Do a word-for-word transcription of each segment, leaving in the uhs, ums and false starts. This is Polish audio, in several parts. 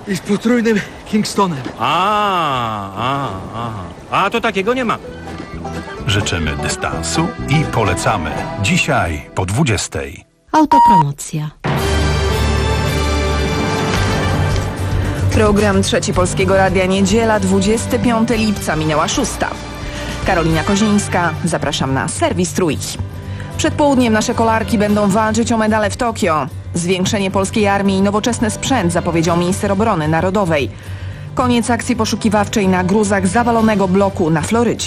I z potrójnym Kingstonem. A, a, a, a to takiego nie ma. Życzymy dystansu i polecamy. Dzisiaj po dwudziestej. Autopromocja. Program Trzeci Polskiego Radia, niedziela, dwudziestego piątego lipca, minęła szósta. Karolina Koźlińska, zapraszam na serwis Trójki. Przed południem nasze kolarki będą walczyć o medale w Tokio. Zwiększenie polskiej armii i nowoczesny sprzęt zapowiedział minister obrony narodowej. Koniec akcji poszukiwawczej na gruzach zawalonego bloku na Florydzie.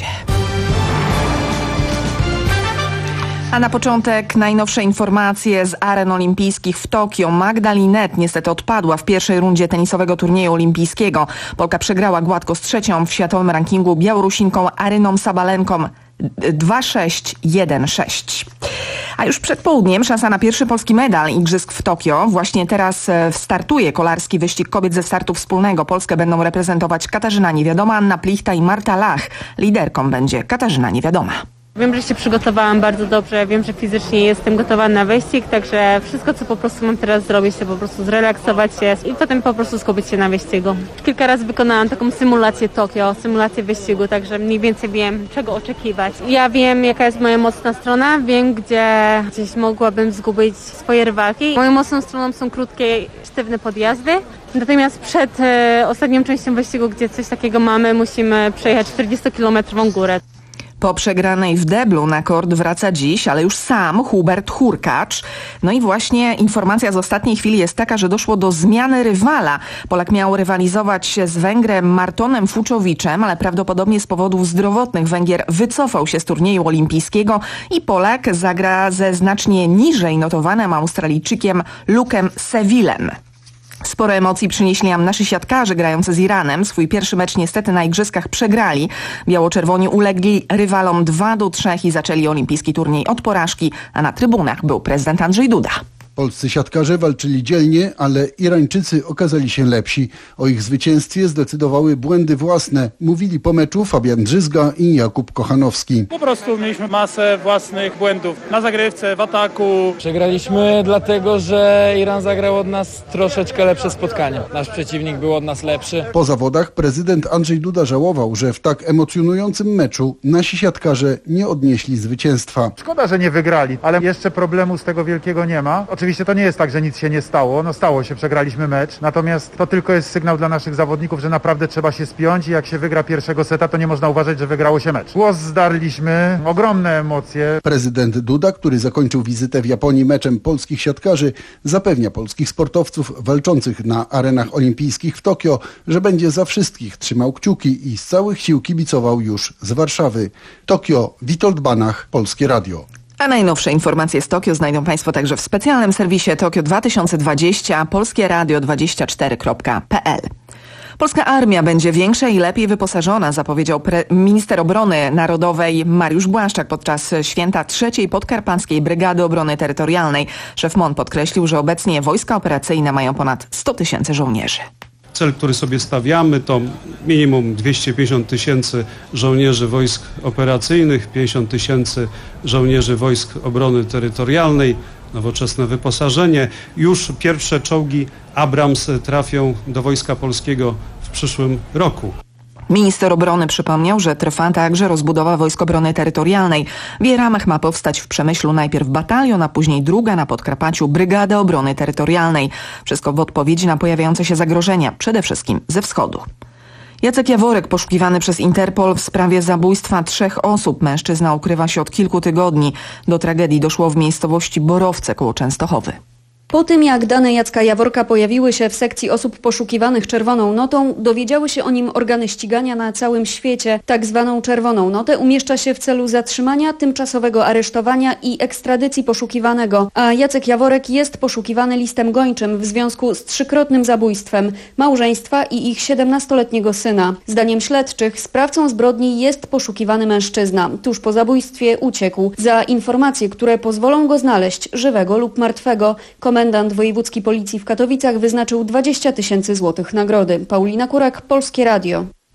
A na początek najnowsze informacje z aren olimpijskich w Tokio. Magda Linette niestety odpadła w pierwszej rundzie tenisowego turnieju olimpijskiego. Polka przegrała gładko z trzecią w światowym rankingu Białorusinką Aryną Sabalenką dwa sześć jeden sześć. A już przed południem szansa na pierwszy polski medal igrzysk w Tokio. Właśnie teraz startuje kolarski wyścig kobiet ze startu wspólnego. Polskę będą reprezentować Katarzyna Niewiadoma, Anna Plichta i Marta Lach. Liderką będzie Katarzyna Niewiadoma. Wiem, że się przygotowałam bardzo dobrze, wiem, że fizycznie jestem gotowa na wyścig, także wszystko, co po prostu mam teraz zrobić, to po prostu zrelaksować się i potem po prostu skupić się na wyścigu. Kilka razy wykonałam taką symulację Tokio, symulację wyścigu, także mniej więcej wiem, czego oczekiwać. Ja wiem, jaka jest moja mocna strona, wiem, gdzie gdzieś mogłabym zgubić swoje rywalki. Moją mocną stroną są krótkie, sztywne podjazdy. Natomiast przed e, ostatnią częścią wyścigu, gdzie coś takiego mamy, musimy przejechać czterdziestokilometrową górę. Po przegranej w deblu na kord wraca dziś, ale już sam Hubert Hurkacz. No i właśnie informacja z ostatniej chwili jest taka, że doszło do zmiany rywala. Polak miał rywalizować z Węgrem Martonem Fuczowiczem, ale prawdopodobnie z powodów zdrowotnych Węgier wycofał się z turnieju olimpijskiego i Polak zagra ze znacznie niżej notowanym Australijczykiem Lukem Sevillem. Sporo emocji przynieśli nam nasi siatkarze grający z Iranem. Swój pierwszy mecz niestety na igrzyskach przegrali. Biało-czerwoni ulegli rywalom dwa do trzech i zaczęli olimpijski turniej od porażki, a na trybunach był prezydent Andrzej Duda. Polscy siatkarze walczyli dzielnie, ale Irańczycy okazali się lepsi. O ich zwycięstwie zdecydowały błędy własne. Mówili po meczu Fabian Drzyzga i Jakub Kochanowski. Po prostu mieliśmy masę własnych błędów na zagrywce, w ataku. Przegraliśmy dlatego, że Iran zagrał od nas troszeczkę lepsze spotkanie. Nasz przeciwnik był od nas lepszy. Po zawodach prezydent Andrzej Duda żałował, że w tak emocjonującym meczu nasi siatkarze nie odnieśli zwycięstwa. Szkoda, że nie wygrali, ale jeszcze problemu z tego wielkiego nie ma. Oczywiście to nie jest tak, że nic się nie stało. No stało się, przegraliśmy mecz. Natomiast to tylko jest sygnał dla naszych zawodników, że naprawdę trzeba się spiąć i jak się wygra pierwszego seta, to nie można uważać, że wygrało się mecz. Głos zdarliśmy, ogromne emocje. Prezydent Duda, który zakończył wizytę w Japonii meczem polskich siatkarzy, zapewnia polskich sportowców walczących na arenach olimpijskich w Tokio, że będzie za wszystkich trzymał kciuki i z całych sił kibicował już z Warszawy. Tokio, Witold Banach, Polskie Radio. A najnowsze informacje z Tokio znajdą Państwo także w specjalnym serwisie Tokio dwa tysiące dwadzieścia, polskie radio dwadzieścia cztery kropka p l. Polska armia będzie większa i lepiej wyposażona, zapowiedział pre- minister obrony narodowej Mariusz Błaszczak podczas święta trzeciej Podkarpackiej Brygady Obrony Terytorialnej. Szef M O N podkreślił, że obecnie wojska operacyjne mają ponad sto tysięcy żołnierzy. Cel, który sobie stawiamy, to minimum dwieście pięćdziesiąt tysięcy żołnierzy wojsk operacyjnych, pięćdziesiąt tysięcy żołnierzy wojsk obrony terytorialnej, nowoczesne wyposażenie. Już pierwsze czołgi Abrams trafią do Wojska Polskiego w przyszłym roku. Minister obrony przypomniał, że trwa także rozbudowa Wojsk Obrony Terytorialnej. W jej ramach ma powstać w Przemyślu najpierw batalion, a później druga na Podkarpaciu Brygada Obrony Terytorialnej. Wszystko w odpowiedzi na pojawiające się zagrożenia, przede wszystkim ze wschodu. Jacek Jaworek poszukiwany przez Interpol w sprawie zabójstwa trzech osób. Mężczyzna ukrywa się od kilku tygodni. Do tragedii doszło w miejscowości Borowce koło Częstochowy. Po tym, jak dane Jacka Jaworka pojawiły się w sekcji osób poszukiwanych czerwoną notą, dowiedziały się o nim organy ścigania na całym świecie. Tak zwaną czerwoną notę umieszcza się w celu zatrzymania, tymczasowego aresztowania i ekstradycji poszukiwanego. A Jacek Jaworek jest poszukiwany listem gończym w związku z trzykrotnym zabójstwem małżeństwa i ich siedemnastoletniego syna. Zdaniem śledczych sprawcą zbrodni jest poszukiwany mężczyzna. Tuż po zabójstwie uciekł. Za informacje, które pozwolą go znaleźć, żywego lub martwego, komendant wojewódzki policji w Katowicach wyznaczył dwadzieścia tysięcy złotych nagrody. Paulina Kurak, Polskie Radio.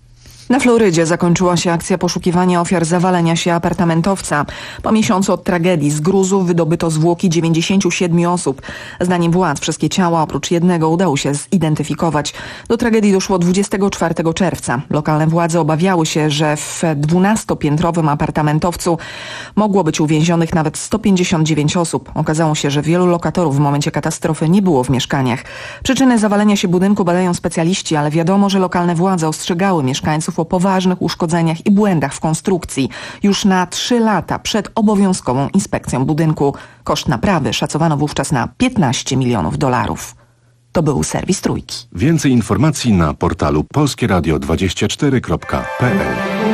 Na Florydzie zakończyła się akcja poszukiwania ofiar zawalenia się apartamentowca. Po miesiącu od tragedii z gruzów wydobyto zwłoki dziewięćdziesięciu siedmiu osób. Zdaniem władz wszystkie ciała oprócz jednego udało się zidentyfikować. Do tragedii doszło dwudziestego czwartego czerwca. Lokalne władze obawiały się, że w dwunastopiętrowym apartamentowcu mogło być uwięzionych nawet sto pięćdziesiąt dziewięć osób. Okazało się, że wielu lokatorów w momencie katastrofy nie było w mieszkaniach. Przyczyny zawalenia się budynku badają specjaliści, ale wiadomo, że lokalne władze ostrzegały mieszkańców o poważnych uszkodzeniach i błędach w konstrukcji już na trzy lata przed obowiązkową inspekcją budynku. Koszt naprawy szacowano wówczas na piętnaście milionów dolarów. To był serwis Trójki. Więcej informacji na portalu polskie radio dwadzieścia cztery kropka p l.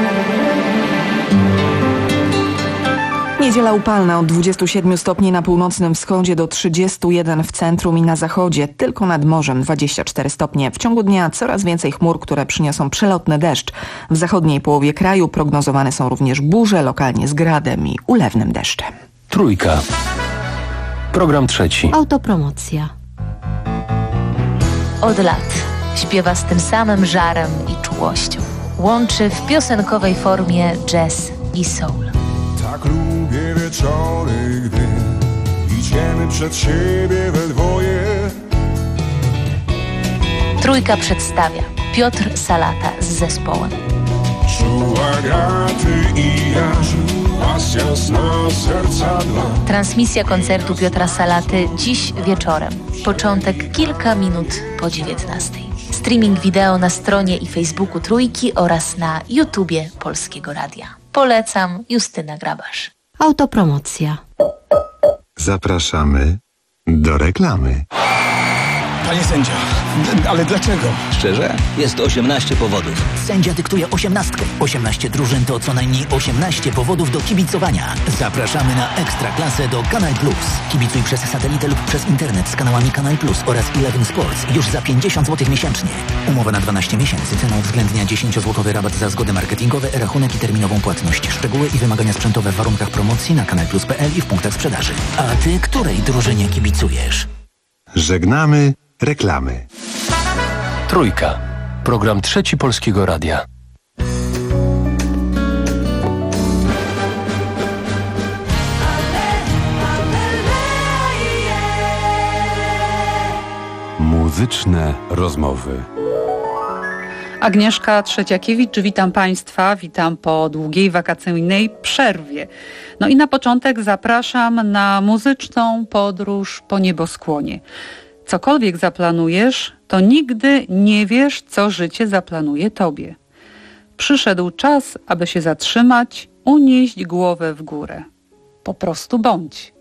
Niedziela upalna od dwudziestu siedmiu stopni na północnym wschodzie do trzydziestu jeden w centrum i na zachodzie. Tylko nad morzem dwadzieścia cztery stopnie. W ciągu dnia coraz więcej chmur, które przyniosą przelotny deszcz. W zachodniej połowie kraju prognozowane są również burze, lokalnie z gradem i ulewnym deszczem. Trójka. Program trzeci. Autopromocja. Od lat śpiewa z tym samym żarem i czułością. Łączy w piosenkowej formie jazz i soul. Tak lubię wieczory, gdy idziemy przed siebie we dwoje. Trójka przedstawia Piotr Salata z zespołem. Czuła graty i ja, pasja sna serca dwa. Transmisja koncertu Piotra Salaty dziś wieczorem. Początek kilka minut po dziewiętnastej. Streaming wideo na stronie i Facebooku Trójki oraz na YouTubie Polskiego Radia. Polecam, Justyna Grabasz. Autopromocja. Zapraszamy do reklamy. Panie sędzio, ale dlaczego? Szczerze? Jest osiemnaście powodów. Sędzia dyktuje osiemnastkę. osiemnaście drużyn to co najmniej osiemnaście powodów do kibicowania. Zapraszamy na Ekstraklasę do Kanal Plus. Kibicuj przez satelitę lub przez internet z kanałami Kanal Plus oraz Eleven Sports już za pięćdziesiąt złotych miesięcznie. Umowa na dwanaście miesięcy. Cena uwzględnia dziesięciozłotowy rabat za zgody marketingowe, rachunek i terminową płatność. Szczegóły i wymagania sprzętowe w warunkach promocji na kanal plus kropka p l i w punktach sprzedaży. A ty której drużynie kibicujesz? Żegnamy reklamy. Trójka. Program trzeci Polskiego Radia. Muzyczne rozmowy. Agnieszka Trzeciakiewicz, witam Państwa, witam po długiej wakacyjnej przerwie. No i na początek zapraszam na muzyczną podróż po nieboskłonie. Cokolwiek zaplanujesz, to nigdy nie wiesz, co życie zaplanuje tobie. Przyszedł czas, aby się zatrzymać, unieść głowę w górę. Po prostu bądź.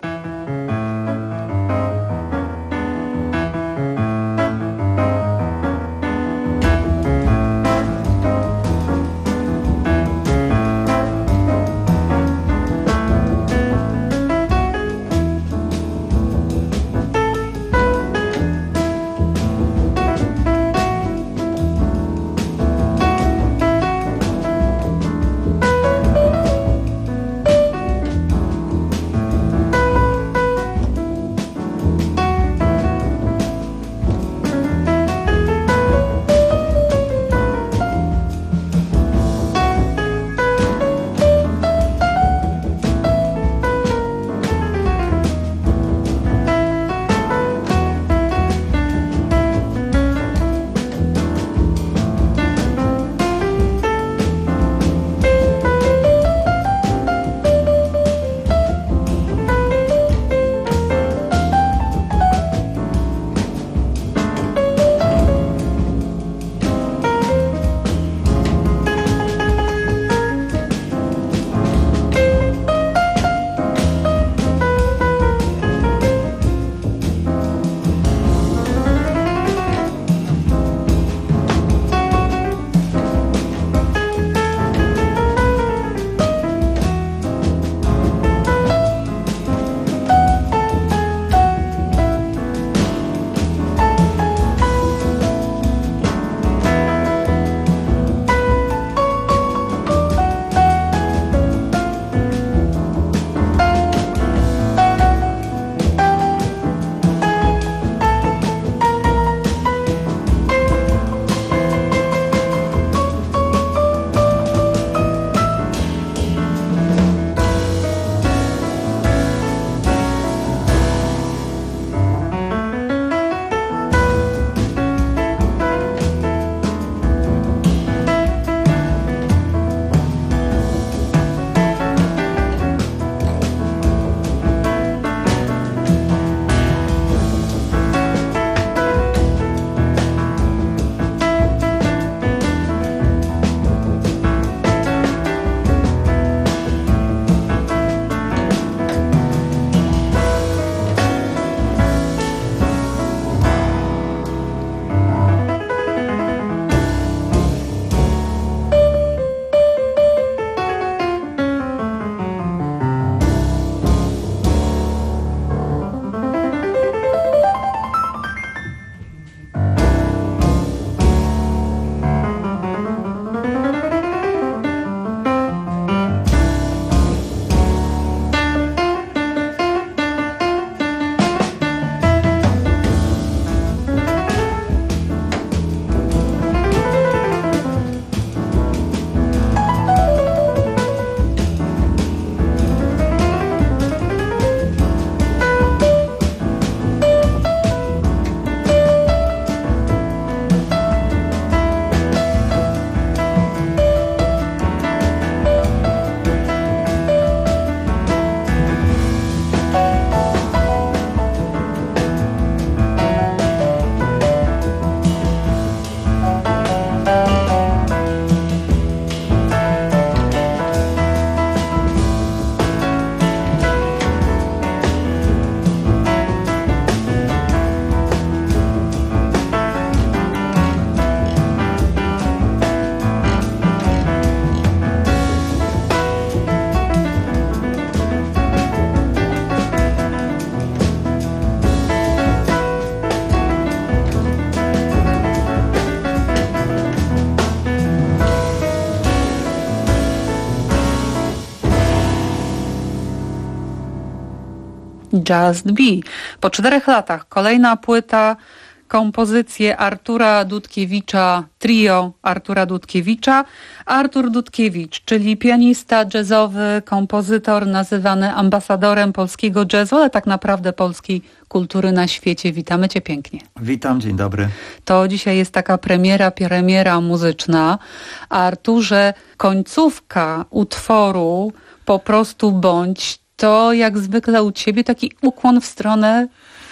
Just Be. Po czterech latach kolejna płyta, kompozycje Artura Dudkiewicza, trio Artura Dudkiewicza. Artur Dudkiewicz, czyli pianista jazzowy, kompozytor nazywany ambasadorem polskiego jazzu, ale tak naprawdę polskiej kultury na świecie. Witamy Cię pięknie. Witam, dzień dobry. To dzisiaj jest taka premiera, premiera muzyczna. A Arturze, końcówka utworu Po prostu bądź, to jak zwykle u Ciebie taki ukłon w stronę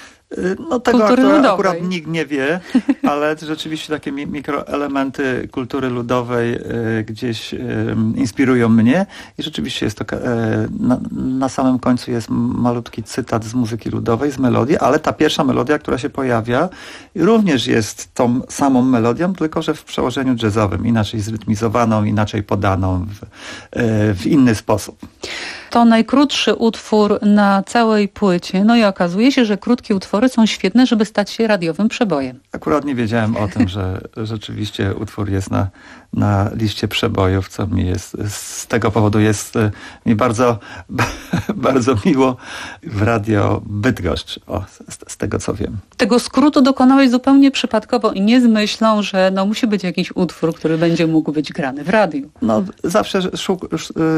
No tego kultury akurat, ludowej. akurat nikt nie wie, ale rzeczywiście takie mi- mikroelementy kultury ludowej y, gdzieś y, inspirują mnie i rzeczywiście jest to, y, na, na samym końcu jest malutki cytat z muzyki ludowej, z melodii, ale ta pierwsza melodia, która się pojawia, również jest tą samą melodią, tylko że w przełożeniu jazzowym, inaczej zrytmizowaną, inaczej podaną w, y, w inny sposób. To najkrótszy utwór na całej płycie, no i okazuje się, że krótkie utwory są świetne, żeby stać się radiowym przebojem. Akurat nie wiedziałem o tym, że rzeczywiście utwór jest na, na liście przebojów, co mi jest, z tego powodu jest mi bardzo, bardzo miło w Radio Bydgoszcz, o, z, z tego co wiem. Tego skrótu dokonałeś zupełnie przypadkowo i nie z myślą, że no musi być jakiś utwór, który będzie mógł być grany w radiu. No zawsze szuk,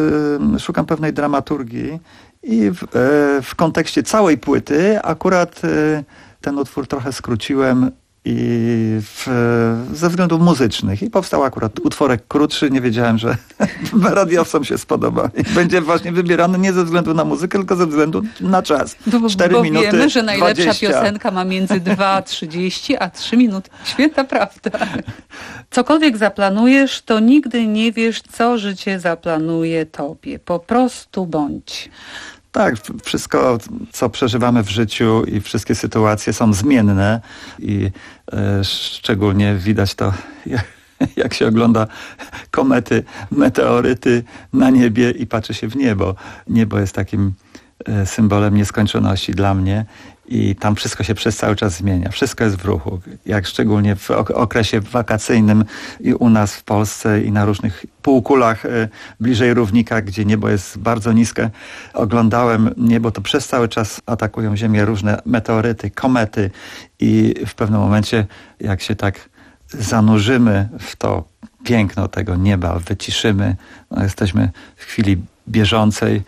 szukam pewnej dramaturgii i w, w kontekście całej płyty akurat ten utwór trochę skróciłem i w, ze względów muzycznych. I powstał akurat utworek krótszy. Nie wiedziałem, że radiowcom się spodoba. I będzie właśnie wybierany nie ze względu na muzykę, tylko ze względu na czas. cztery Bo minuty wiemy, że najlepsza dwadzieścia piosenka ma między dwa trzydzieści a trzy minuty. Święta prawda. Cokolwiek zaplanujesz, to nigdy nie wiesz, co życie zaplanuje tobie. Po prostu bądź. Tak, wszystko, co przeżywamy w życiu i wszystkie sytuacje są zmienne i e, szczególnie widać to, jak, jak się ogląda komety, meteoryty na niebie i patrzy się w niebo. Niebo jest takim e, symbolem nieskończoności dla mnie i tam wszystko się przez cały czas zmienia. Wszystko jest w ruchu. Jak szczególnie w okresie wakacyjnym i u nas w Polsce i na różnych półkulach y, bliżej równika, gdzie niebo jest bardzo niskie. Oglądałem niebo, to przez cały czas atakują Ziemię różne meteoryty, komety i w pewnym momencie, jak się tak zanurzymy w to piękno tego nieba, wyciszymy, no, jesteśmy w chwili bieżącej,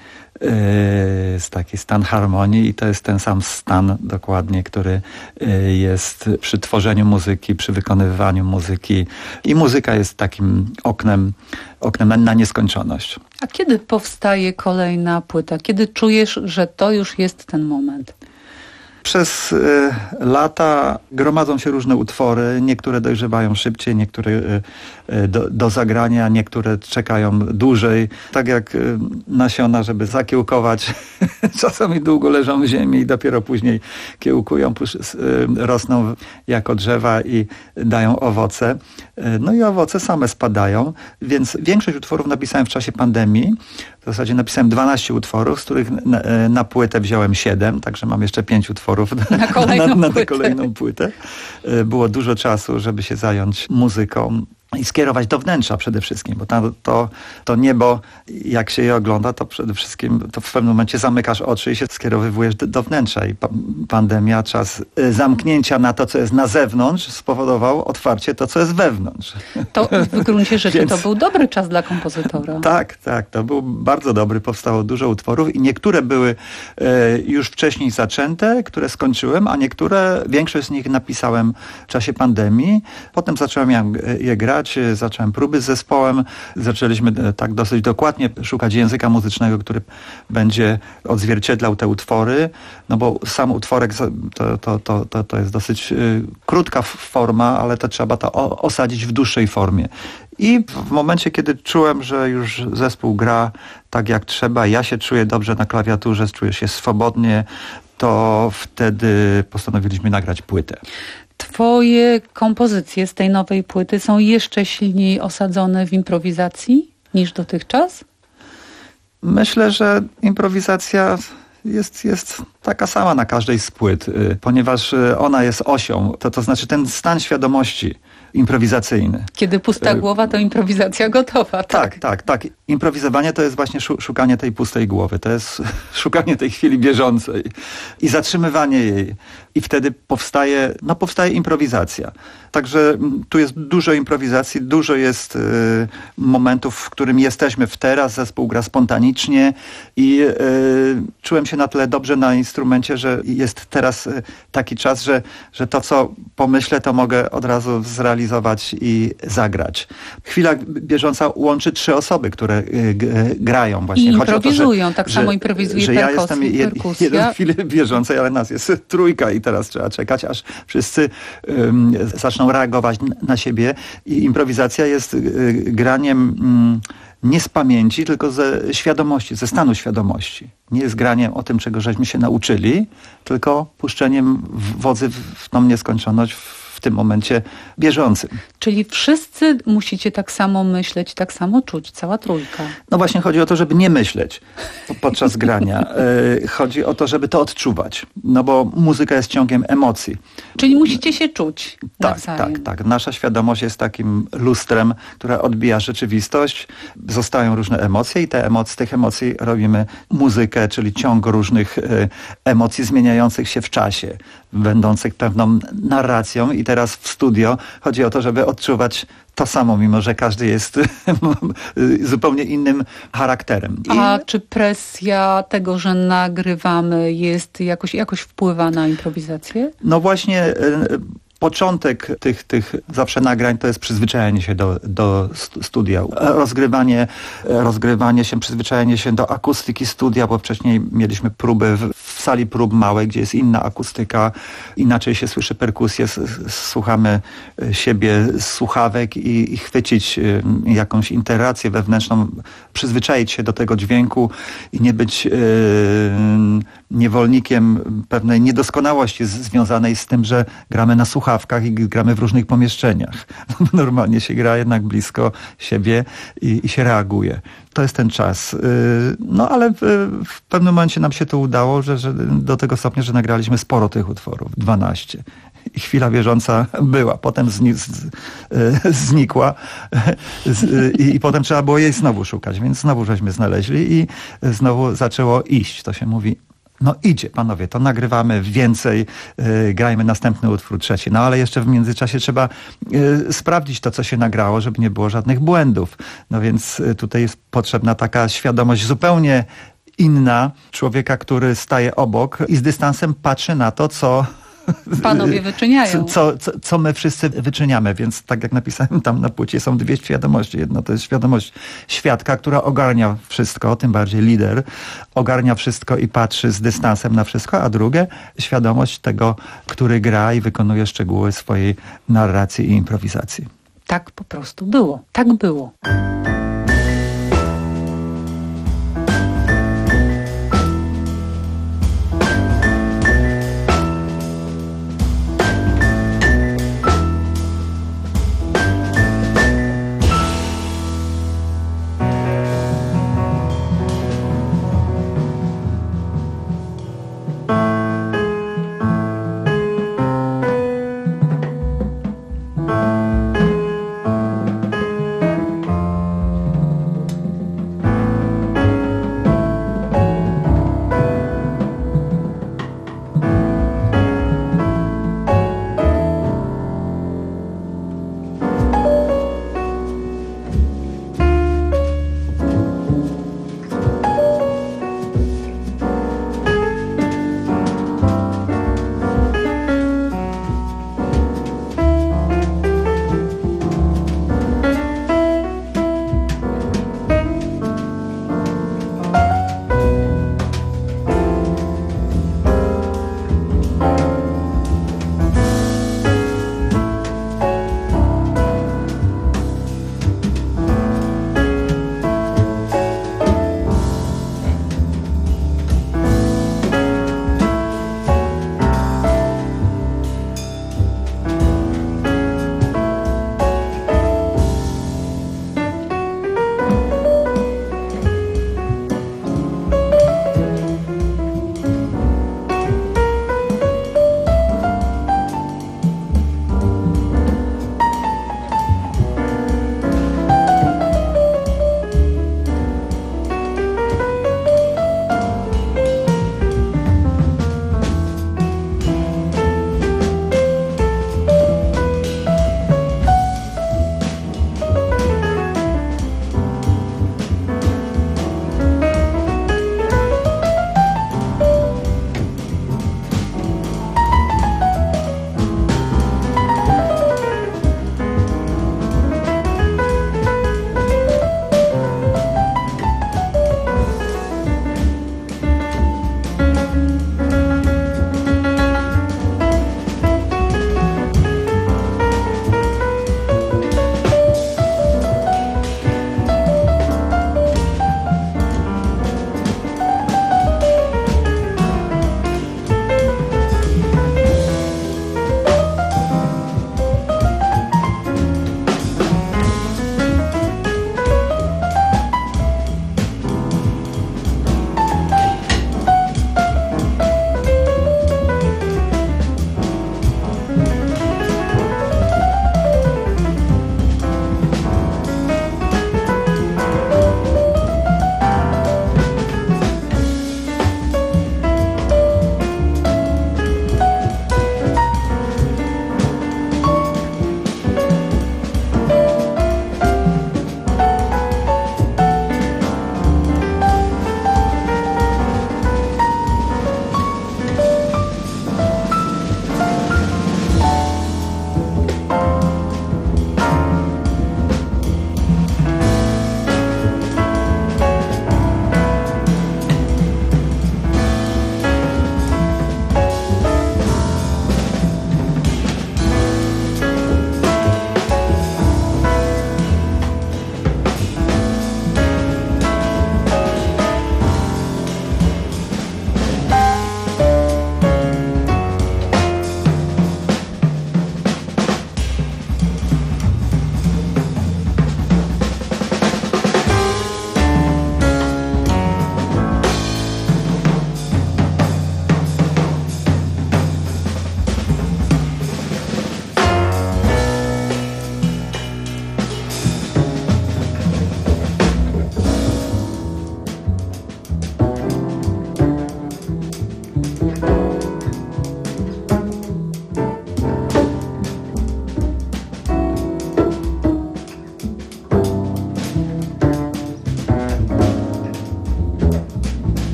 jest taki stan harmonii i to jest ten sam stan dokładnie, który jest przy tworzeniu muzyki, przy wykonywaniu muzyki i muzyka jest takim oknem, oknem na nieskończoność. A kiedy powstaje kolejna płyta? Kiedy czujesz, że to już jest ten moment? Przez y, lata gromadzą się różne utwory, niektóre dojrzewają szybciej, niektóre y, y, do, do zagrania, niektóre czekają dłużej. Tak jak y, nasiona, żeby zakiełkować, czasami długo leżą w ziemi i dopiero później kiełkują, pusz, y, rosną jako drzewa i dają owoce. Y, no i owoce same spadają, więc większość utworów napisałem w czasie pandemii. W zasadzie napisałem dwanaście utworów, z których na, na płytę wziąłem siedem, także mam jeszcze pięć utworów na kolejną, na, na płytę. kolejną płytę. Było dużo czasu, żeby się zająć muzyką i skierować do wnętrza przede wszystkim, bo to, to, to niebo, jak się je ogląda, to przede wszystkim to w pewnym momencie zamykasz oczy i się skierowywujesz do, do wnętrza i pa, pandemia, czas zamknięcia na to, co jest na zewnątrz spowodował otwarcie to, co jest wewnątrz. To w gruncie rzeczy Więc... to był dobry czas dla kompozytora. Tak, tak, to był bardzo dobry, powstało dużo utworów i niektóre były e, już wcześniej zaczęte, które skończyłem, a niektóre, większość z nich napisałem w czasie pandemii. Potem zacząłem je, je grać, zacząłem próby z zespołem, zaczęliśmy tak dosyć dokładnie szukać języka muzycznego, który będzie odzwierciedlał te utwory, no bo sam utworek to, to, to, to, to jest dosyć y, krótka forma, ale to trzeba to o, osadzić w dłuższej formie. I w momencie, kiedy czułem, że już zespół gra tak jak trzeba, ja się czuję dobrze na klawiaturze, czuję się swobodnie, to wtedy postanowiliśmy nagrać płytę. Twoje kompozycje z tej nowej płyty są jeszcze silniej osadzone w improwizacji niż dotychczas? Myślę, że improwizacja jest, jest taka sama na każdej z płyt, ponieważ ona jest osią, to, to znaczy ten stan świadomości improwizacyjny. Kiedy pusta głowa, to improwizacja gotowa. Tak, tak, tak. tak. Improwizowanie to jest właśnie szukanie tej pustej głowy, to jest szukanie tej chwili bieżącej i zatrzymywanie jej. I wtedy powstaje, no powstaje improwizacja. Także tu jest dużo improwizacji, dużo jest y, momentów, w którym jesteśmy w teraz, zespół gra spontanicznie i y, czułem się na tyle dobrze na instrumencie, że jest teraz y, taki czas, że, że to, co pomyślę, to mogę od razu zrealizować i zagrać. Chwila bieżąca łączy trzy osoby, które y, g, grają właśnie. I improwizują, to, że, tak że, samo improwizuje że perkusja, ja jestem jed, jeden w chwili bieżącej, ale nas jest trójka i teraz trzeba czekać, aż wszyscy um, zaczną reagować na siebie i improwizacja jest y, graniem y, nie z pamięci, tylko ze świadomości, ze stanu świadomości. Nie jest graniem o tym, czego żeśmy się nauczyli, tylko puszczeniem wodzy w tą nieskończoność w tym momencie bieżącym. Czyli wszyscy musicie tak samo myśleć, tak samo czuć, cała trójka. No właśnie chodzi o to, żeby nie myśleć podczas grania. Chodzi o to, żeby to odczuwać. No bo muzyka jest ciągiem emocji. Czyli musicie się czuć Tak, nawzajem. tak, tak. Nasza świadomość jest takim lustrem, która odbija rzeczywistość. Zostają różne emocje i te emoc- z tych emocji robimy muzykę, czyli ciąg różnych y, emocji zmieniających się w czasie, będących pewną narracją. I teraz w studio chodzi o to, żeby odczuwać to samo, mimo że każdy jest zupełnie innym charakterem. I... A czy presja tego, że nagrywamy jest jakoś, jakoś wpływa na improwizację? No właśnie... Y, Początek tych, tych zawsze nagrań to jest przyzwyczajenie się do, do studia. Rozgrywanie, rozgrywanie się, przyzwyczajenie się do akustyki studia, bo wcześniej mieliśmy próby w, w sali prób małej, gdzie jest inna akustyka, inaczej się słyszy perkusję, s, słuchamy siebie z słuchawek i, i chwycić y, jakąś interację wewnętrzną, przyzwyczaić się do tego dźwięku i nie być y, niewolnikiem pewnej niedoskonałości z, związanej z tym, że gramy na słuchawkach i gramy w różnych pomieszczeniach. Normalnie się gra jednak blisko siebie i, i się reaguje. To jest ten czas. No ale w, w pewnym momencie nam się to udało, że, że do tego stopnia, że nagraliśmy sporo tych utworów, dwanaście. I chwila bieżąca była, potem zni, z, znikła z, i, i potem trzeba było jej znowu szukać, więc znowu żeśmy znaleźli i znowu zaczęło iść. To się mówi, no idzie, panowie, to nagrywamy więcej, yy, grajmy następny utwór, trzeci. No ale jeszcze w międzyczasie trzeba yy, sprawdzić to, co się nagrało, żeby nie było żadnych błędów. No więc yy, tutaj jest potrzebna taka świadomość zupełnie inna człowieka, który staje obok i z dystansem patrzy na to, co panowie wyczyniają. Co, co, co my wszyscy wyczyniamy, więc tak jak napisałem tam na płycie, są dwie świadomości. Jedna to jest świadomość świadka, która ogarnia wszystko, tym bardziej lider, ogarnia wszystko i patrzy z dystansem na wszystko, a drugie świadomość tego, który gra i wykonuje szczegóły swojej narracji i improwizacji. Tak po prostu było. Tak było.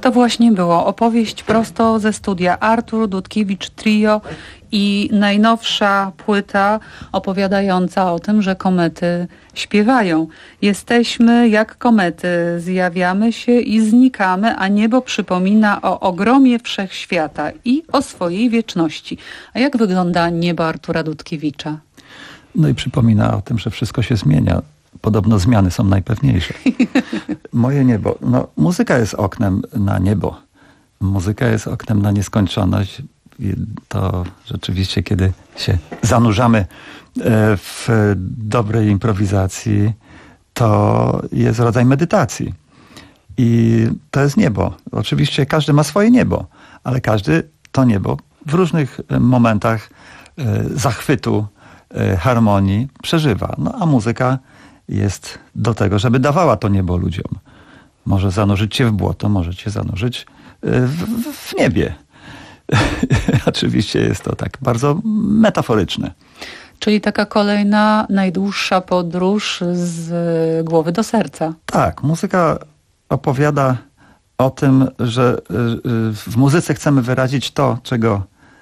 to właśnie było. Opowieść prosto ze studia. Artur Dudkiewicz Trio i najnowsza płyta opowiadająca o tym, że komety śpiewają. Jesteśmy jak komety, zjawiamy się i znikamy, a niebo przypomina o ogromie wszechświata i o swojej wieczności. A jak wygląda niebo Artura Dudkiewicza? No i przypomina o tym, że wszystko się zmienia. Podobno zmiany są najpewniejsze. Moje niebo. No, muzyka jest oknem na niebo. Muzyka jest oknem na nieskończoność. I to rzeczywiście, kiedy się zanurzamy w dobrej improwizacji, to jest rodzaj medytacji. I to jest niebo. Oczywiście każdy ma swoje niebo, ale każdy to niebo w różnych momentach zachwytu, harmonii przeżywa. No a muzyka jest do tego, żeby dawała to niebo ludziom. Może zanurzyć cię w błoto, może cię zanurzyć w, w, w niebie. Oczywiście jest to tak bardzo metaforyczne. Czyli taka kolejna, najdłuższa podróż z głowy do serca. Tak, muzyka opowiada o tym, że w muzyce chcemy wyrazić to, czego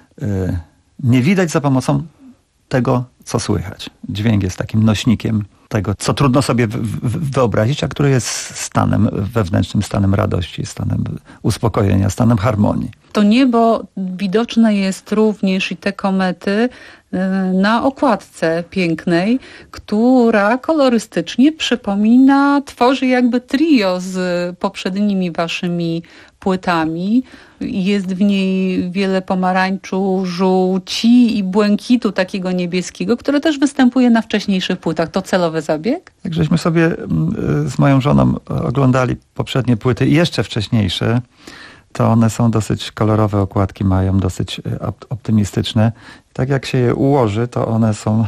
nie widać za pomocą tego, co słychać. Dźwięk jest takim nośnikiem tego, co trudno sobie wyobrazić, a które jest stanem wewnętrznym, stanem radości, stanem uspokojenia, stanem harmonii. To niebo widoczne jest również i te komety na okładce pięknej, która kolorystycznie przypomina, tworzy jakby trio z poprzednimi waszymi płytami. Jest w niej wiele pomarańczu, żółci i błękitu takiego niebieskiego, które też występuje na wcześniejszych płytach. To celowy zabieg? Jak żeśmy sobie z moją żoną oglądali poprzednie płyty i jeszcze wcześniejsze, to one są dosyć kolorowe, okładki mają, dosyć optymistyczne. Tak jak się je ułoży, to one są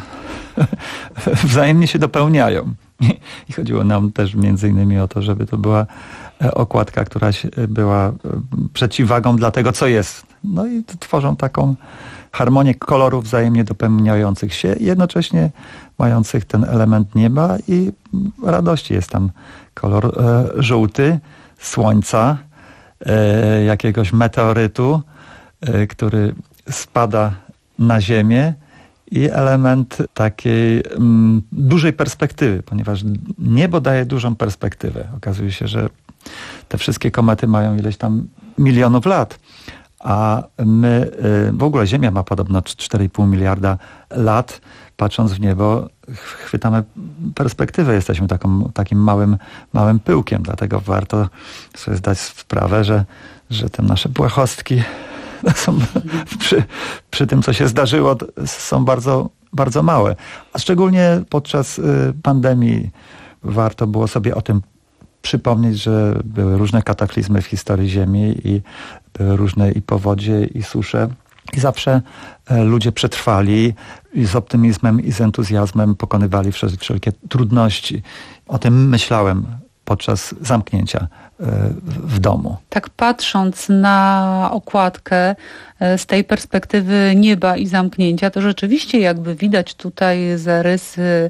wzajemnie się dopełniają. I chodziło nam też między innymi o to, żeby to była okładka, która była przeciwwagą dla tego, co jest. No i tworzą taką harmonię kolorów wzajemnie dopełniających się, jednocześnie mających ten element nieba i radości. Jest tam kolor e, żółty, słońca, e, jakiegoś meteorytu, e, który spada na ziemię i element takiej m, dużej perspektywy, ponieważ niebo daje dużą perspektywę. Okazuje się, że te wszystkie komety mają ileś tam milionów lat, a my, w ogóle Ziemia ma podobno cztery i pół miliarda lat. Patrząc w niebo, chwytamy perspektywę. Jesteśmy taką, takim małym, małym pyłkiem, dlatego warto sobie zdać sprawę, że, że te nasze błahostki są przy, przy tym, co się zdarzyło, są bardzo, bardzo małe. A szczególnie podczas pandemii warto było sobie o tym przypomnieć, że były różne kataklizmy w historii Ziemi i były różne i powodzie, i susze. I zawsze ludzie przetrwali i z optymizmem i z entuzjazmem pokonywali wszelkie trudności. O tym myślałem podczas zamknięcia w domu. Tak patrząc na okładkę z tej perspektywy nieba i zamknięcia, to rzeczywiście jakby widać tutaj zarysy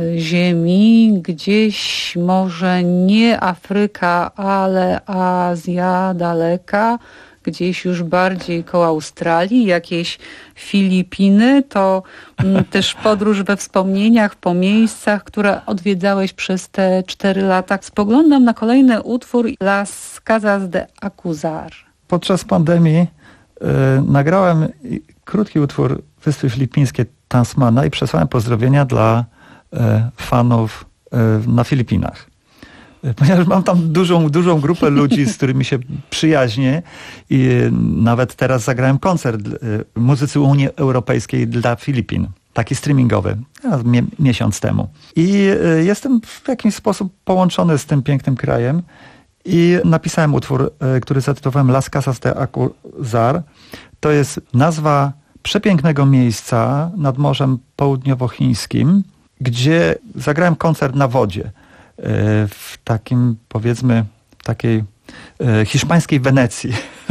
Ziemi, gdzieś może nie Afryka, ale Azja daleka, gdzieś już bardziej koło Australii, jakieś Filipiny, to też podróż we wspomnieniach po miejscach, które odwiedzałeś przez te cztery lata. Spoglądam na kolejny utwór Las Casas de Acuzar. Podczas pandemii y, nagrałem krótki utwór Wyspy Filipińskie Tasmana i przesłałem pozdrowienia dla y, fanów y, na Filipinach. Ponieważ mam tam dużą, dużą grupę ludzi, z którymi się przyjaźnię i nawet teraz zagrałem koncert muzycy Unii Europejskiej dla Filipin. Taki streamingowy, miesiąc temu. I jestem w jakiś sposób połączony z tym pięknym krajem i napisałem utwór, który zatytułowałem Las Casas de Acuzar. To jest nazwa przepięknego miejsca nad Morzem Południowochińskim, gdzie zagrałem koncert na wodzie. W takim, powiedzmy, takiej hiszpańskiej Wenecji.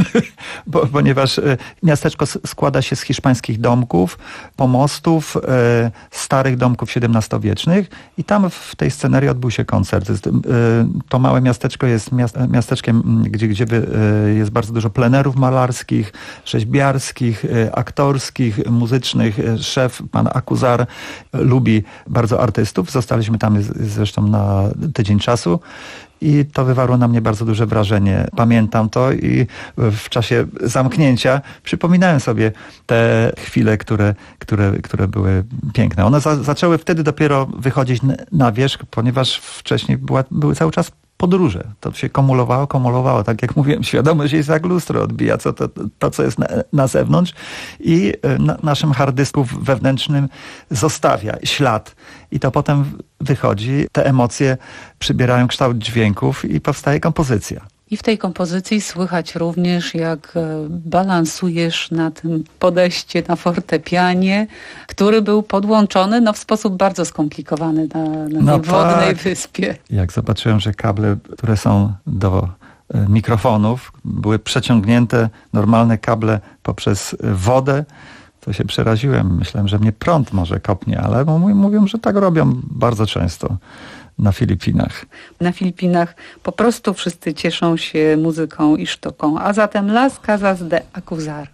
bo, ponieważ miasteczko składa się z hiszpańskich domków, pomostów, starych domków siedemnastowiecznych i tam w tej scenerii odbył się koncert. To małe miasteczko jest miasteczkiem, gdzie, gdzie jest bardzo dużo plenerów malarskich, rzeźbiarskich, aktorskich, muzycznych. Szef, pan Akuzar, lubi bardzo artystów. Zostaliśmy tam zresztą na tydzień czasu. I to wywarło na mnie bardzo duże wrażenie. Pamiętam to i w czasie zamknięcia przypominałem sobie te chwile, które, które, które były piękne. One za, zaczęły wtedy dopiero wychodzić na wierzch, ponieważ wcześniej była, były cały czas podróże. To się kumulowało, kumulowało. Tak jak mówiłem, świadomość jest jak lustro, odbija co, to, to, co jest na, na zewnątrz i na naszym harddysku wewnętrznym zostawia ślad. I to potem wychodzi, te emocje przybierają kształt dźwięków i powstaje kompozycja. I w tej kompozycji słychać również, jak balansujesz na tym podejście na fortepianie, który był podłączony no, w sposób bardzo skomplikowany na, na no tej wodnej tak. wyspie. Jak zobaczyłem, że kable, które są do mikrofonów, były przeciągnięte, normalne kable poprzez wodę, to się przeraziłem. Myślałem, że mnie prąd może kopnie, ale mówią, że tak robią bardzo często na Filipinach. Na Filipinach po prostu wszyscy cieszą się muzyką i sztuką. A zatem Las Casas de Acuzar.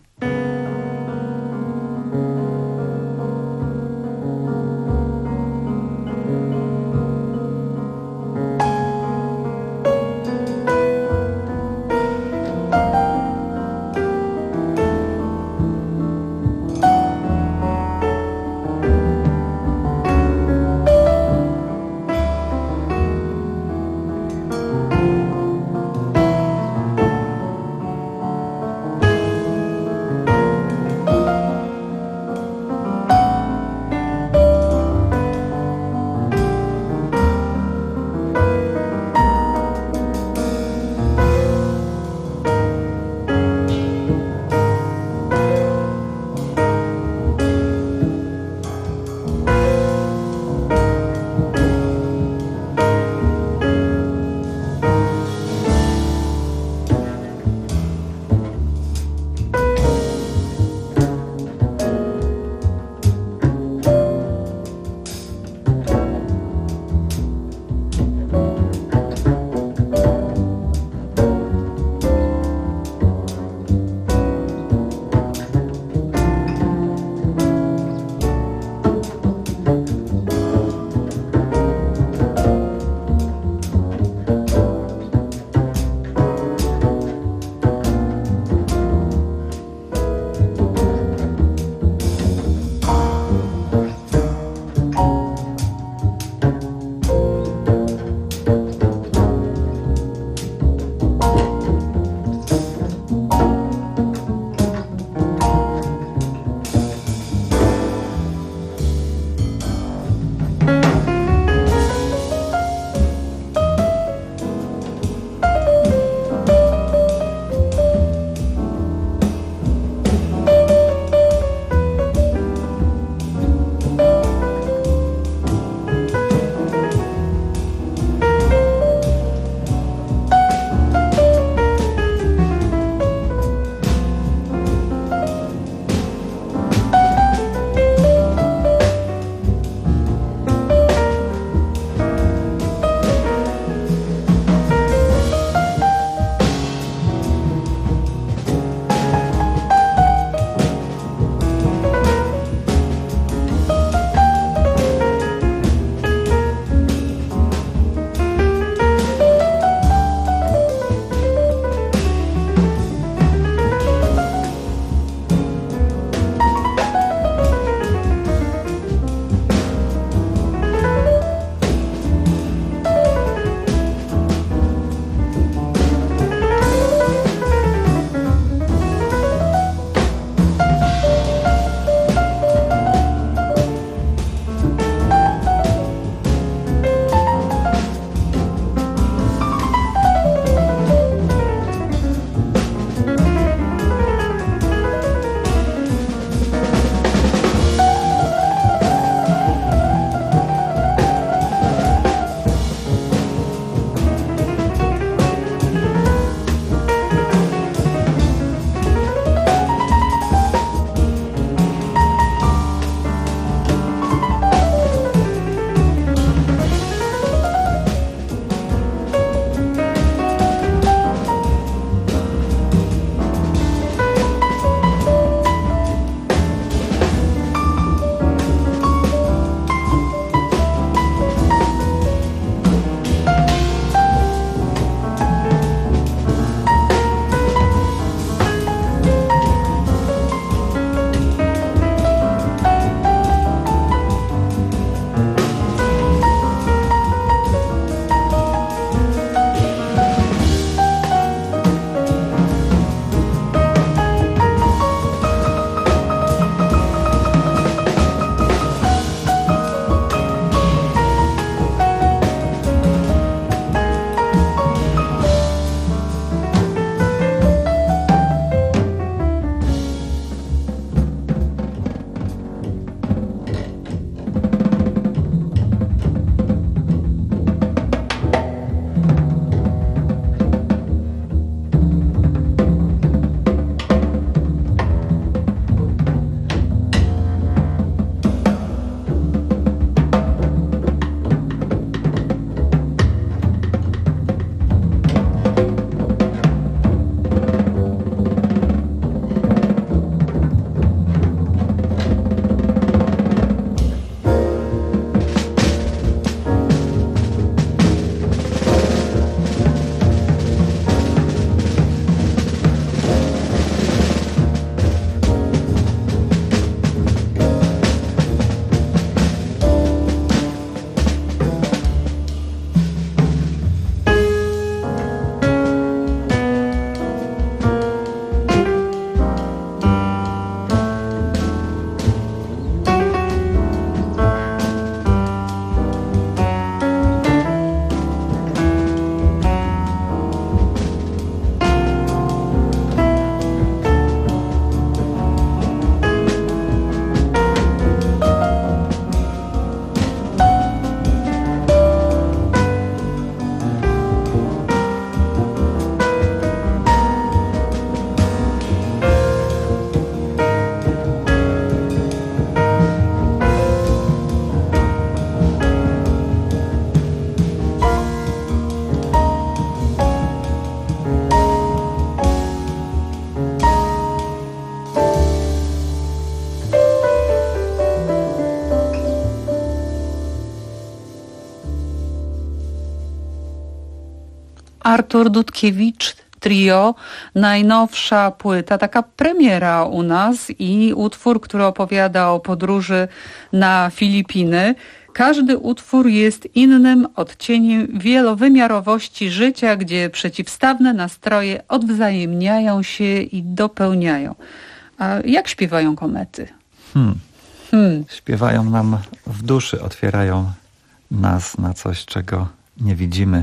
Artur Dudkiewicz Trio, najnowsza płyta, taka premiera u nas i utwór, który opowiada o podróży na Filipiny. Każdy utwór jest innym odcieniem wielowymiarowości życia, gdzie przeciwstawne nastroje odwzajemniają się i dopełniają. A jak śpiewają Komety? Hmm. Hmm. Śpiewają nam w duszy, otwierają nas na coś, czego nie widzimy.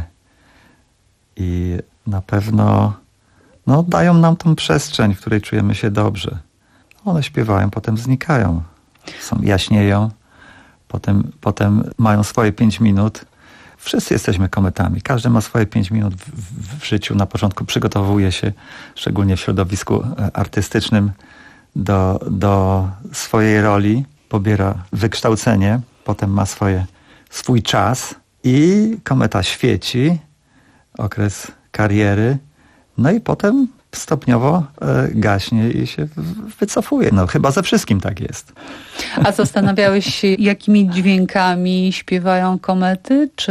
I na pewno no, dają nam tą przestrzeń, w której czujemy się dobrze. One śpiewają, potem znikają, są, jaśnieją, potem, potem mają swoje pięć minut. Wszyscy jesteśmy kometami. Każdy ma swoje pięć minut w, w, w życiu. Na początku przygotowuje się, szczególnie w środowisku artystycznym, do, do swojej roli. Pobiera wykształcenie, potem ma swoje, swój czas i kometa świeci, okres kariery, no i potem stopniowo e, gaśnie i się wycofuje. No chyba ze wszystkim tak jest. A zastanawiałeś się, jakimi dźwiękami śpiewają komety? Czy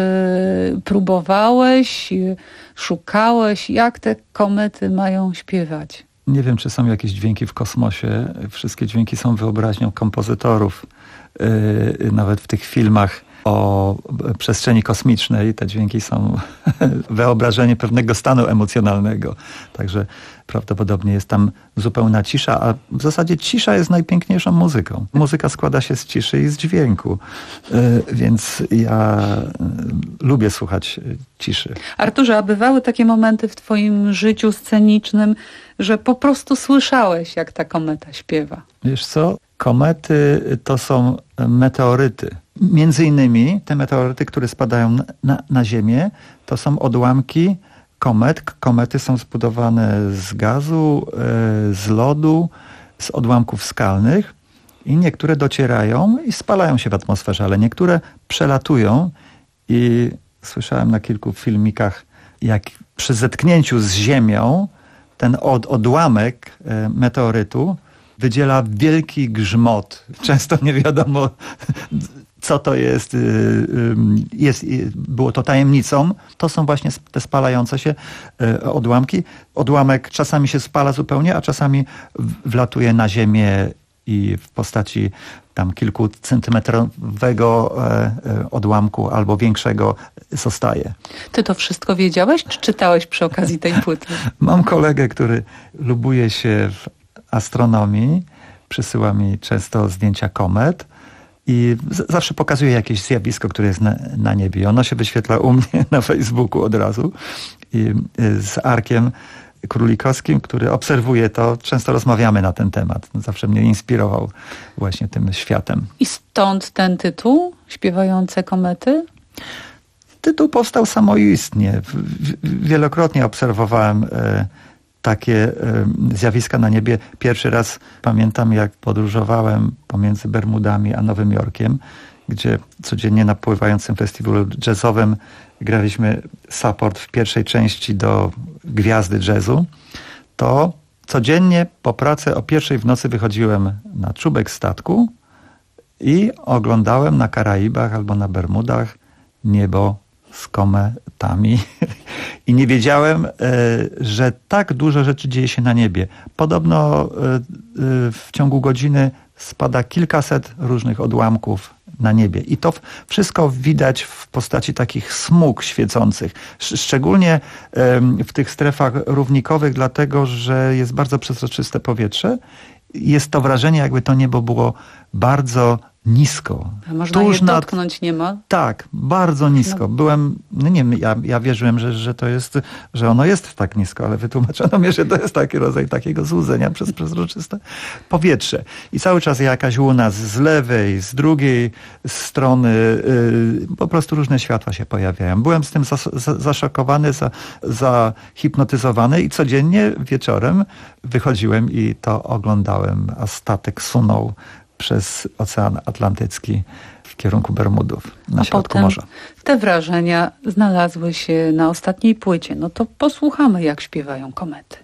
próbowałeś, szukałeś, jak te komety mają śpiewać? Nie wiem, czy są jakieś dźwięki w kosmosie. Wszystkie dźwięki są wyobraźnią kompozytorów. Yy, nawet w tych filmach o przestrzeni kosmicznej te dźwięki są wyobrażenie pewnego stanu emocjonalnego. Także prawdopodobnie jest tam zupełna cisza, a w zasadzie cisza jest najpiękniejszą muzyką. Muzyka składa się z ciszy i z dźwięku, yy, więc ja yy, lubię słuchać ciszy. Arturze, a bywały takie momenty w twoim życiu scenicznym, że po prostu słyszałeś, jak ta kometa śpiewa? Wiesz co? Komety to są meteoryty. Między innymi te meteoryty, które spadają na, na Ziemię, to są odłamki komet. Komety są zbudowane z gazu, z lodu, z odłamków skalnych i niektóre docierają i spalają się w atmosferze, ale niektóre przelatują i słyszałem na kilku filmikach, jak przy zetknięciu z Ziemią ten od, odłamek meteorytu wydziela wielki grzmot. Często nie wiadomo, co to jest. jest. Było to tajemnicą. To są właśnie te spalające się odłamki. Odłamek czasami się spala zupełnie, a czasami wlatuje na ziemię i w postaci tam kilku centymetrowego odłamku albo większego zostaje. Ty to wszystko wiedziałeś, czy czytałeś przy okazji tej płyty? Mam kolegę, który lubuje się w astronomii, przysyła mi często zdjęcia komet i z- zawsze pokazuje jakieś zjawisko, które jest na, na niebie. I ono się wyświetla u mnie na Facebooku od razu. I z Arkiem Królikowskim, który obserwuje to, często rozmawiamy na ten temat. Zawsze mnie inspirował właśnie tym światem. I stąd ten tytuł, Śpiewające komety? Tytuł powstał samoistnie. W- w- wielokrotnie obserwowałem e, takie y, zjawiska na niebie. Pierwszy raz pamiętam, jak podróżowałem pomiędzy Bermudami a Nowym Jorkiem, gdzie codziennie na pływającym festiwalu jazzowym graliśmy support w pierwszej części do Gwiazdy Jazzu. To codziennie po pracy o pierwszej w nocy wychodziłem na czubek statku i oglądałem na Karaibach albo na Bermudach niebo z kometami i nie wiedziałem, że tak dużo rzeczy dzieje się na niebie. Podobno w ciągu godziny spada kilkaset różnych odłamków na niebie i to wszystko widać w postaci takich smug świecących. Szczególnie w tych strefach równikowych, dlatego że jest bardzo przezroczyste powietrze. Jest to wrażenie, jakby to niebo było bardzo nisko. A można je dotknąć nad... niemal? Tak, bardzo nisko. Byłem, no nie wiem, ja, ja wierzyłem, że, że to jest, że ono jest tak nisko, ale wytłumaczono mi, że to jest taki rodzaj takiego złudzenia przez przezroczyste powietrze. I cały czas jakaś łuna z lewej, z drugiej strony, yy, po prostu różne światła się pojawiają. Byłem z tym zas, za, zaszokowany, za, zahipnotyzowany i codziennie wieczorem wychodziłem i to oglądałem, a statek sunął przez Ocean Atlantycki w kierunku Bermudów, na a środku potem morza. Te wrażenia znalazły się na ostatniej płycie. No to posłuchamy, jak śpiewają komety.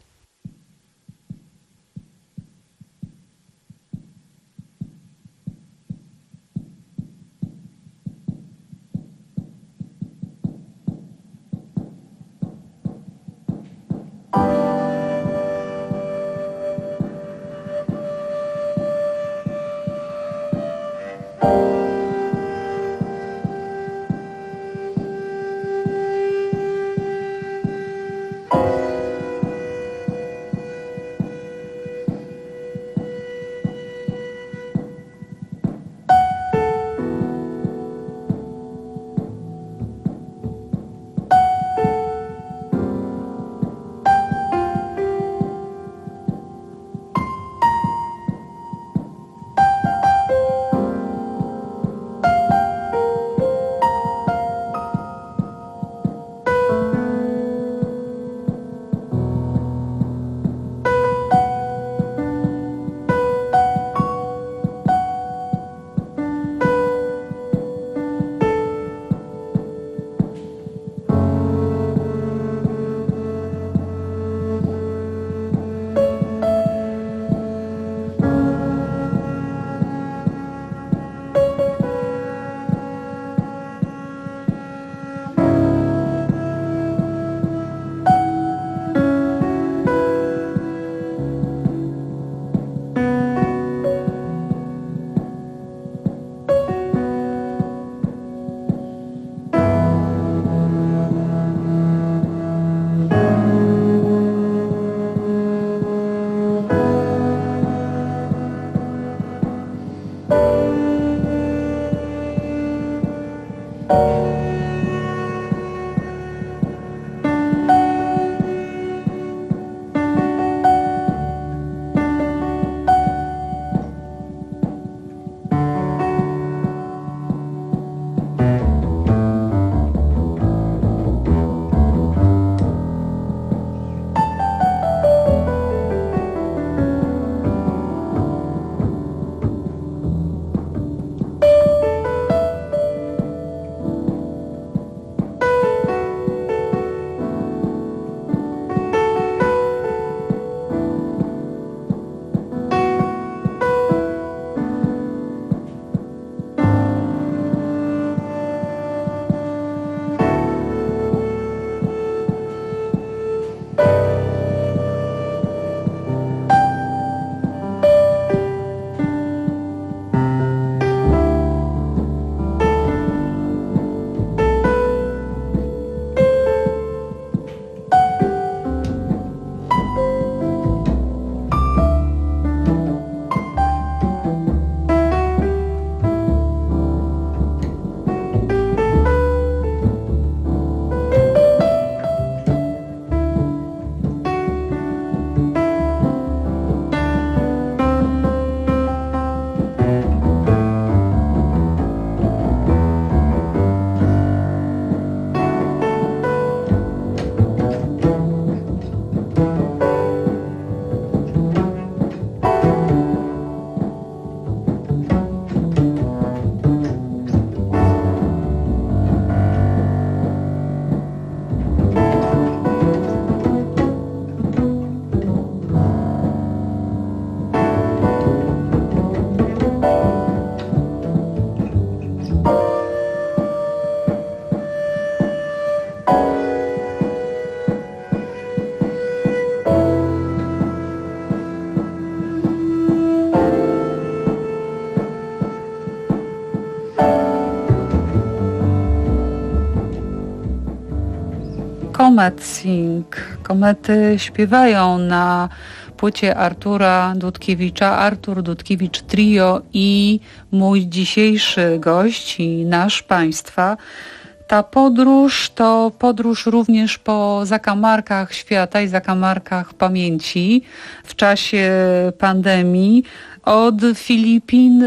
Comet Sing. Komety śpiewają na płycie Artura Dudkiewicza. Artur Dudkiewicz Trio i mój dzisiejszy gość i nasz Państwa. Ta podróż to podróż również po zakamarkach świata i zakamarkach pamięci w czasie pandemii. Od Filipin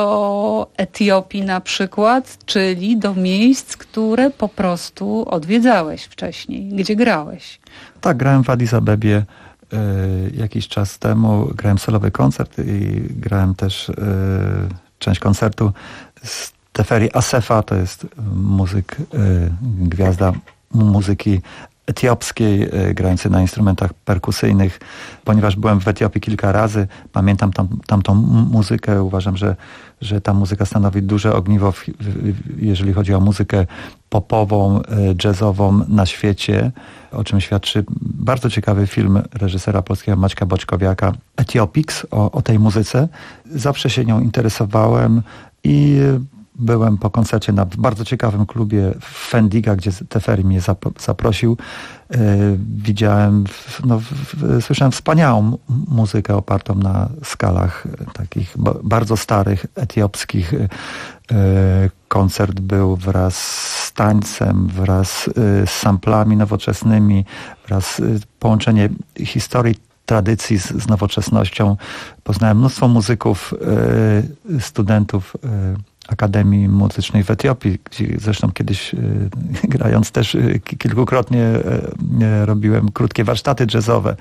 do Etiopii na przykład, czyli do miejsc, które po prostu odwiedzałeś wcześniej, gdzie grałeś. Tak, grałem w Addis Abebie y, jakiś czas temu, grałem solowy koncert i grałem też y, część koncertu z Teferi Asefa, to jest muzyk, y, gwiazda muzyki etiopskiej, y, grający na instrumentach perkusyjnych. Ponieważ byłem w Etiopii kilka razy, pamiętam tam, tamtą muzykę, uważam, że, że ta muzyka stanowi duże ogniwo, w, w, jeżeli chodzi o muzykę popową, y, jazzową na świecie, o czym świadczy bardzo ciekawy film reżysera polskiego Maćka Boczkowiaka, Ethiopics, o, o tej muzyce. Zawsze się nią interesowałem I byłem po koncercie na bardzo ciekawym klubie Fendiga, gdzie Teferi mnie zaprosił. Widziałem, no, słyszałem wspaniałą muzykę opartą na skalach takich bardzo starych, etiopskich. Koncert był wraz z tańcem, wraz z samplami nowoczesnymi, wraz połączenie historii, tradycji z, z nowoczesnością. Poznałem mnóstwo muzyków, studentów Akademii Muzycznej w Etiopii, gdzie zresztą kiedyś grając też kilkukrotnie robiłem krótkie warsztaty jazzowe.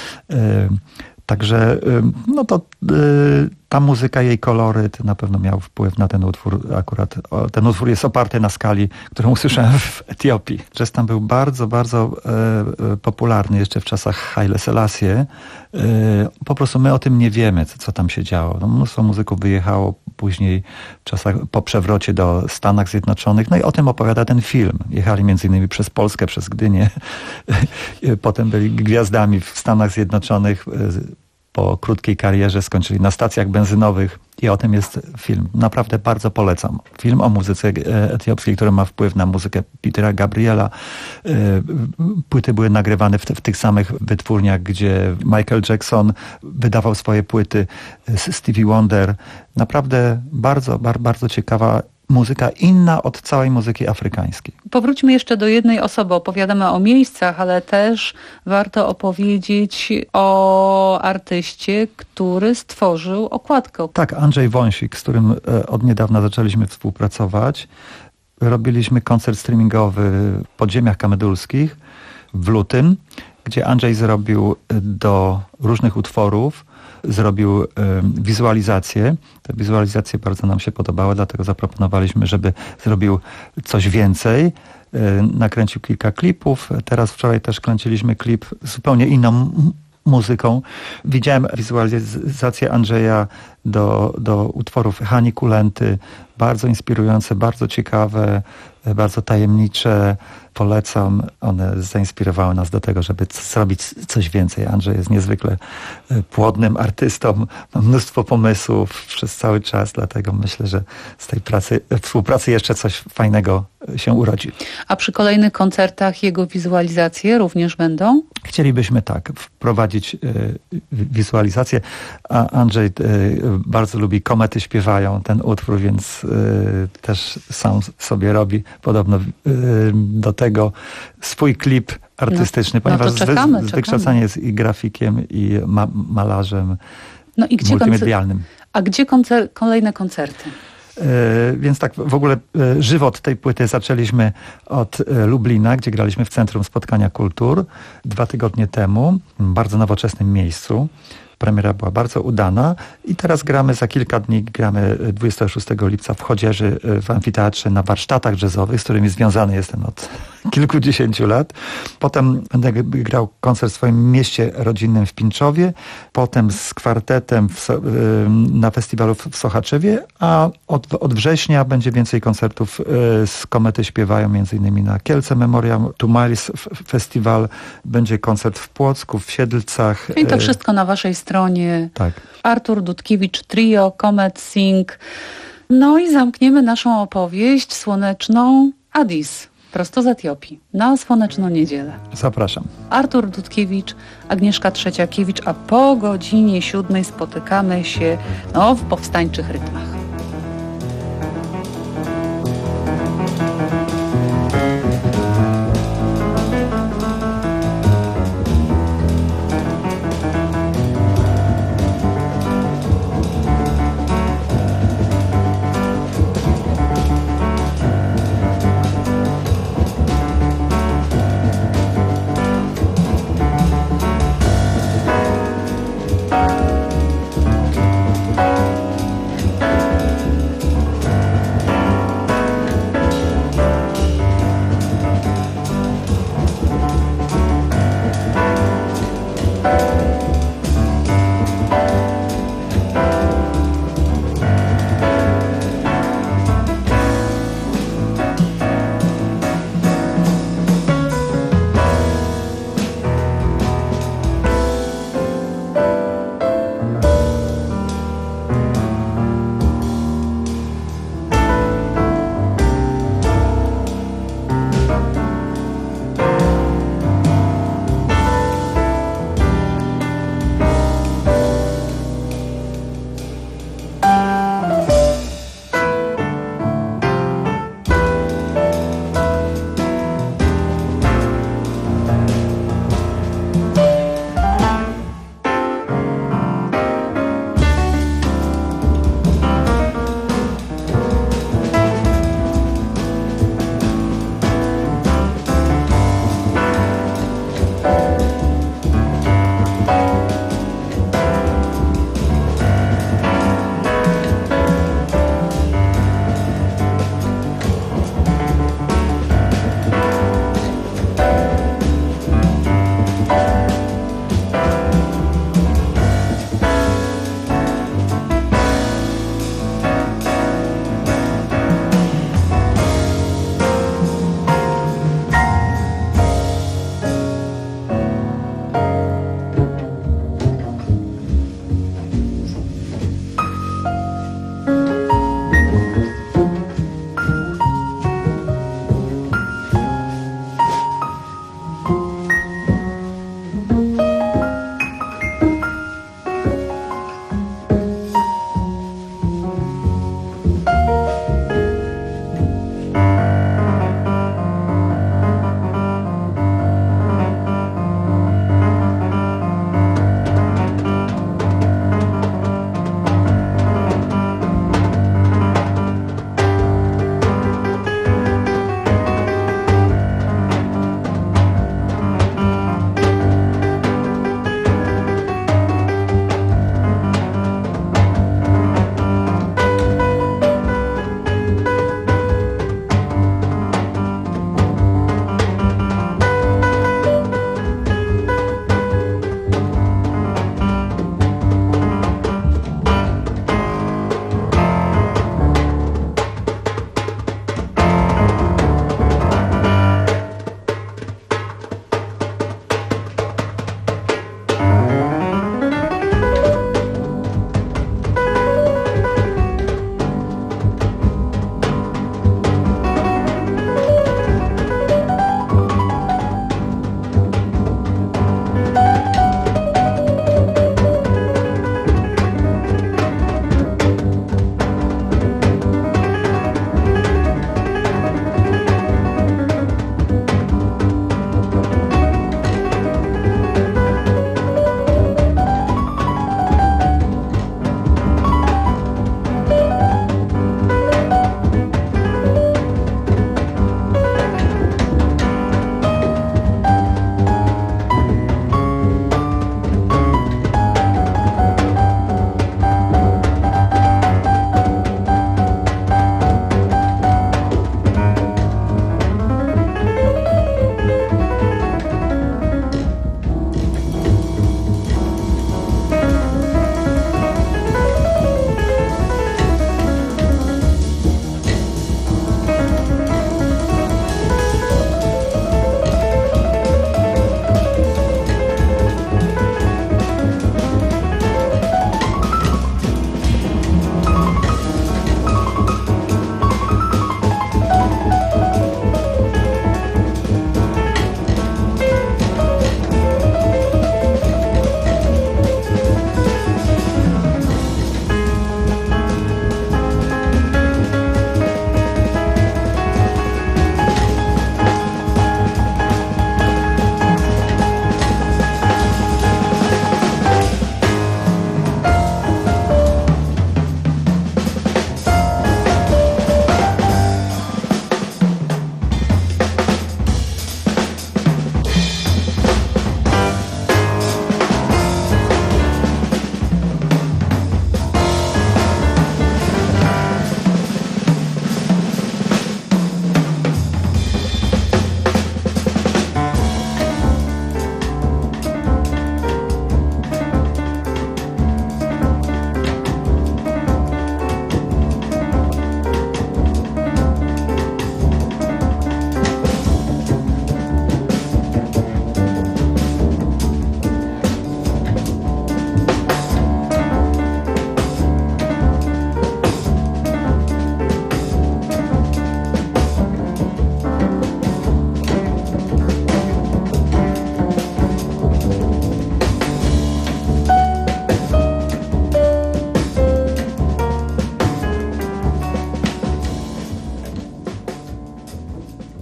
Także no to ta muzyka, jej koloryt na pewno miał wpływ na ten utwór. Akurat ten utwór jest oparty na skali, którą usłyszałem w Etiopii. Jazz tam był bardzo, bardzo e, popularny jeszcze w czasach Haile Selassie. E, po prostu my o tym nie wiemy, co, co tam się działo. No, mnóstwo muzyków wyjechało później w czasach po przewrocie do Stanach Zjednoczonych. No i o tym opowiada ten film. Jechali między innymi przez Polskę, przez Gdynię. Potem byli gwiazdami w Stanach Zjednoczonych. Po krótkiej karierze skończyli na stacjach benzynowych i o tym jest film. Naprawdę bardzo polecam. Film o muzyce etiopskiej, który ma wpływ na muzykę Petera Gabriela. Płyty były nagrywane w, te, w tych samych wytwórniach, gdzie Michael Jackson wydawał swoje płyty, Stevie Wonder. Naprawdę bardzo, bardzo, bardzo ciekawa muzyka, inna od całej muzyki afrykańskiej. Powróćmy jeszcze do jednej osoby. Opowiadamy o miejscach, ale też warto opowiedzieć o artyście, który stworzył okładkę. Tak, Andrzej Wąsik, z którym od niedawna zaczęliśmy współpracować. Robiliśmy koncert streamingowy w podziemiach kamedulskich w lutym, gdzie Andrzej zrobił do różnych utworów zrobił y, wizualizację. Te wizualizacje bardzo nam się podobały, dlatego zaproponowaliśmy, żeby zrobił coś więcej. Y, nakręcił kilka klipów. Teraz wczoraj też kręciliśmy klip z zupełnie inną muzyką. Widziałem wizualizację Andrzeja do, do utworów Hani Kulenty. Bardzo inspirujące, bardzo ciekawe, bardzo tajemnicze. Polecam. One zainspirowały nas do tego, żeby zrobić coś więcej. Andrzej jest niezwykle płodnym artystą. Ma mnóstwo pomysłów przez cały czas, dlatego myślę, że z tej pracy, współpracy jeszcze coś fajnego się urodzi. A przy kolejnych koncertach jego wizualizacje również będą? Chcielibyśmy tak, wprowadzić y, wizualizację. A Andrzej y, bardzo lubi Komety śpiewają ten utwór, więc y, też sam sobie robi podobno y, do tego swój klip artystyczny, no, ponieważ no czekamy, z, z wykształcenia jest i grafikiem, i ma, malarzem no i gdzie multimedialnym. Koncer- a gdzie koncer- kolejne koncerty? Więc tak w ogóle żywot tej płyty zaczęliśmy od Lublina, gdzie graliśmy w Centrum Spotkania Kultur dwa tygodnie temu, w bardzo nowoczesnym miejscu. Premiera była bardzo udana i teraz gramy za kilka dni, gramy dwudziestego szóstego lipca w Chodzieży w amfiteatrze na warsztatach jazzowych, z którymi związany jestem od kilkudziesięciu lat. Potem będę grał koncert w swoim mieście rodzinnym w Pińczowie, potem z kwartetem w, na festiwalu w Sochaczewie, a od, od września będzie więcej koncertów z Komety śpiewają, między innymi na Kielce Memoriam, Two Miles Festival, będzie koncert w Płocku, w Siedlcach. I to wszystko na waszej stronie. Tak. Artur Dudkiewicz Trio, Comet Sing. No i zamkniemy naszą opowieść słoneczną Addis, prosto z Etiopii, na słoneczną niedzielę. Zapraszam. Artur Dudkiewicz, Agnieszka Trzeciakiewicz, a po godzinie siódmej spotykamy się no, w powstańczych rytmach.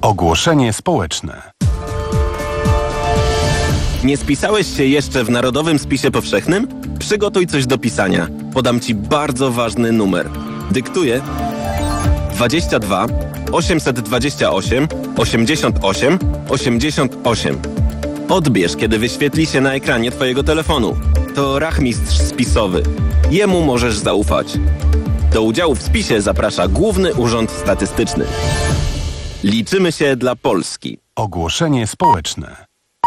Ogłoszenie społeczne. Nie spisałeś się jeszcze w Narodowym Spisie Powszechnym? Przygotuj coś do pisania. Podam Ci bardzo ważny numer. Dyktuję dwadzieścia dwa osiemset dwadzieścia osiem osiemdziesiąt osiem osiemdziesiąt osiem. Odbierz, kiedy wyświetli się na ekranie Twojego telefonu. To rachmistrz spisowy. Jemu możesz zaufać. Do udziału w spisie zaprasza Główny Urząd Statystyczny. Liczymy się dla Polski. Ogłoszenie społeczne.